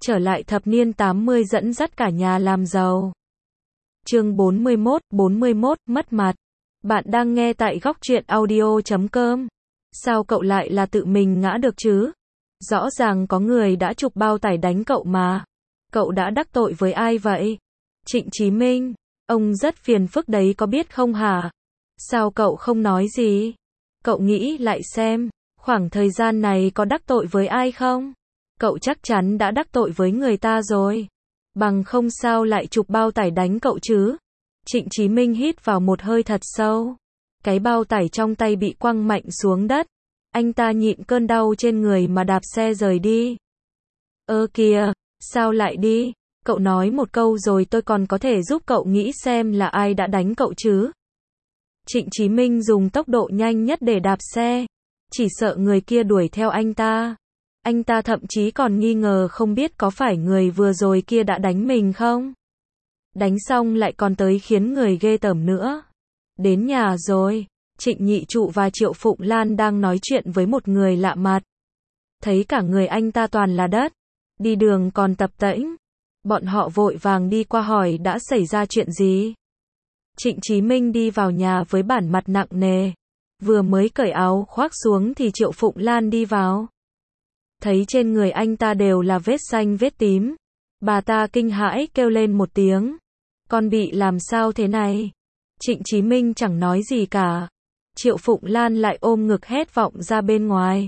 trở lại thập niên 80 dẫn dắt cả nhà làm giàu. Chương 41, mất mặt. Bạn đang nghe tại góc truyện audio.com. Sao cậu lại là tự mình ngã được chứ? Rõ ràng có người đã chụp bao tải đánh cậu mà. Cậu đã đắc tội với ai vậy? Trịnh Chí Minh, ông rất phiền phức đấy có biết không hả? Sao cậu không nói gì? Cậu nghĩ lại xem, khoảng thời gian này có đắc tội với ai không? Cậu chắc chắn đã đắc tội với người ta rồi. Bằng không sao lại chụp bao tải đánh cậu chứ? Trịnh Chí Minh hít vào một hơi thật sâu. Cái bao tải trong tay bị quăng mạnh xuống đất. Anh ta nhịn cơn đau trên người mà đạp xe rời đi. Ơ kìa, sao lại đi? Cậu nói một câu rồi tôi còn có thể giúp cậu nghĩ xem là ai đã đánh cậu chứ. Trịnh Chí Minh dùng tốc độ nhanh nhất để đạp xe. Chỉ sợ người kia đuổi theo anh ta. Anh ta thậm chí còn nghi ngờ không biết có phải người vừa rồi kia đã đánh mình không. Đánh xong lại còn tới khiến người ghê tởm nữa. Đến nhà rồi, Trịnh Nhị Trụ và Triệu Phụng Lan đang nói chuyện với một người lạ mặt. Thấy cả người anh ta toàn là đất, đi đường còn tập tễnh. Bọn họ vội vàng đi qua hỏi đã xảy ra chuyện gì. Trịnh Chí Minh đi vào nhà với bản mặt nặng nề. Vừa mới cởi áo khoác xuống thì Triệu Phụng Lan đi vào. Thấy trên người anh ta đều là vết xanh vết tím. Bà ta kinh hãi kêu lên một tiếng. Con bị làm sao thế này? Trịnh Chí Minh chẳng nói gì cả. Triệu Phụng Lan lại ôm ngực hét vọng ra bên ngoài.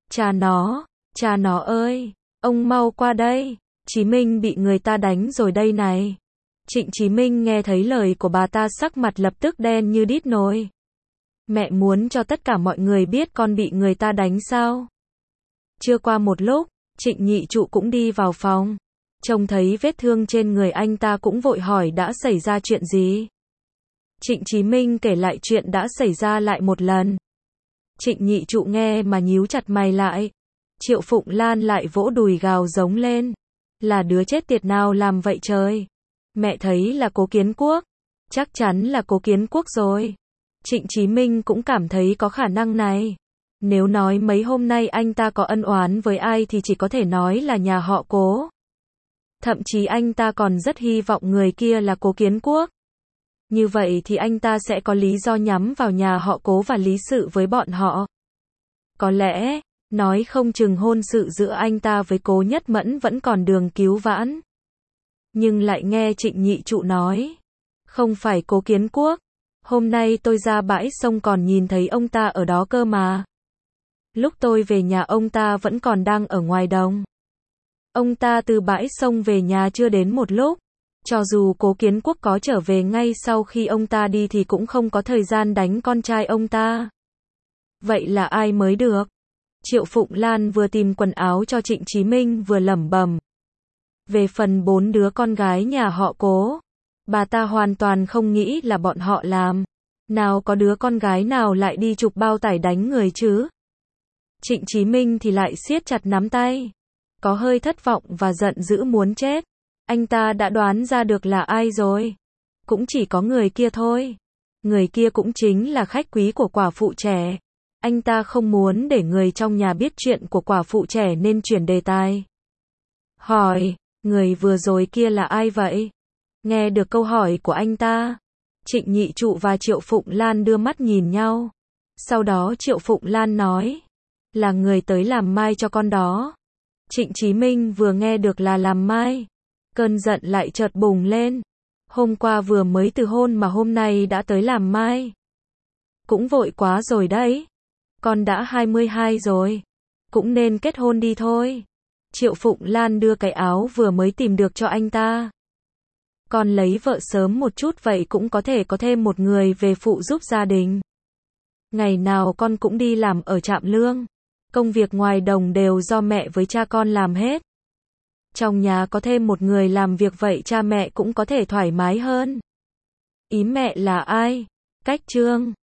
Cha nó ơi, ông mau qua đây. Chí Minh bị người ta đánh rồi đây này. Trịnh Chí Minh nghe thấy lời của bà ta sắc mặt lập tức đen như đít nồi. Mẹ muốn cho tất cả mọi người biết con bị người ta đánh sao? Chưa qua một lúc, Trịnh Nhị Trụ cũng đi vào phòng. Trông thấy vết thương trên người anh ta cũng vội hỏi đã xảy ra chuyện gì. Trịnh Chí Minh kể lại chuyện đã xảy ra lại một lần. Trịnh Nhị Trụ nghe mà nhíu chặt mày lại. Triệu Phụng Lan lại vỗ đùi gào giống lên. Là đứa chết tiệt nào làm vậy trời? Mẹ thấy là Cố Kiến Quốc. Chắc chắn là Cố Kiến Quốc rồi. Trịnh Chí Minh cũng cảm thấy có khả năng này. Nếu nói mấy hôm nay anh ta có ân oán với ai thì chỉ có thể nói là nhà họ Cố. Thậm chí anh ta còn rất hy vọng người kia là Cố Kiến Quốc. Như vậy thì anh ta sẽ có lý do nhắm vào nhà họ Cố và lý sự với bọn họ. Có lẽ, nói không chừng hôn sự giữa anh ta với Cố Nhất Mẫn vẫn còn đường cứu vãn. Nhưng lại nghe Trịnh Nhị Trụ nói. Không phải Cố Kiến Quốc. Hôm nay tôi ra bãi sông còn nhìn thấy ông ta ở đó cơ mà. Lúc tôi về nhà ông ta vẫn còn đang ở ngoài đồng. Ông ta từ bãi sông về nhà chưa đến một lúc. Cho dù Cố Kiến Quốc có trở về ngay sau khi ông ta đi thì cũng không có thời gian đánh con trai ông ta. Vậy là ai mới được? Triệu Phụng Lan vừa tìm quần áo cho Trịnh Chí Minh vừa lẩm bẩm. Về phần 4 đứa con gái nhà họ Cố, bà ta hoàn toàn không nghĩ là bọn họ làm. Nào có đứa con gái nào lại đi chụp bao tải đánh người chứ? Trịnh Chí Minh thì lại siết chặt nắm tay. Có hơi thất vọng và giận dữ muốn chết. Anh ta đã đoán ra được là ai rồi. Cũng chỉ có người kia thôi. Người kia cũng chính là khách quý của quả phụ trẻ. Anh ta không muốn để người trong nhà biết chuyện của quả phụ trẻ nên chuyển đề tài. Hỏi, người vừa rồi kia là ai vậy? Nghe được câu hỏi của anh ta, Trịnh Nhị Trụ và Triệu Phụng Lan đưa mắt nhìn nhau. Sau đó Triệu Phụng Lan nói, là người tới làm mai cho con đó. Trịnh Chí Minh vừa nghe được là làm mai, cơn giận lại chợt bùng lên. Hôm qua vừa mới từ hôn mà hôm nay đã tới làm mai. Cũng vội quá rồi đấy. Con đã 22 rồi. Cũng nên kết hôn đi thôi. Triệu Phụng Lan đưa cái áo vừa mới tìm được cho anh ta. Con lấy vợ sớm một chút vậy cũng có thể có thêm một người về phụ giúp gia đình. Ngày nào con cũng đi làm ở trạm lương. Công việc ngoài đồng đều do mẹ với cha con làm hết. Trong nhà có thêm một người làm việc vậy cha mẹ cũng có thể thoải mái hơn. Ý mẹ là ai? Cách Trương.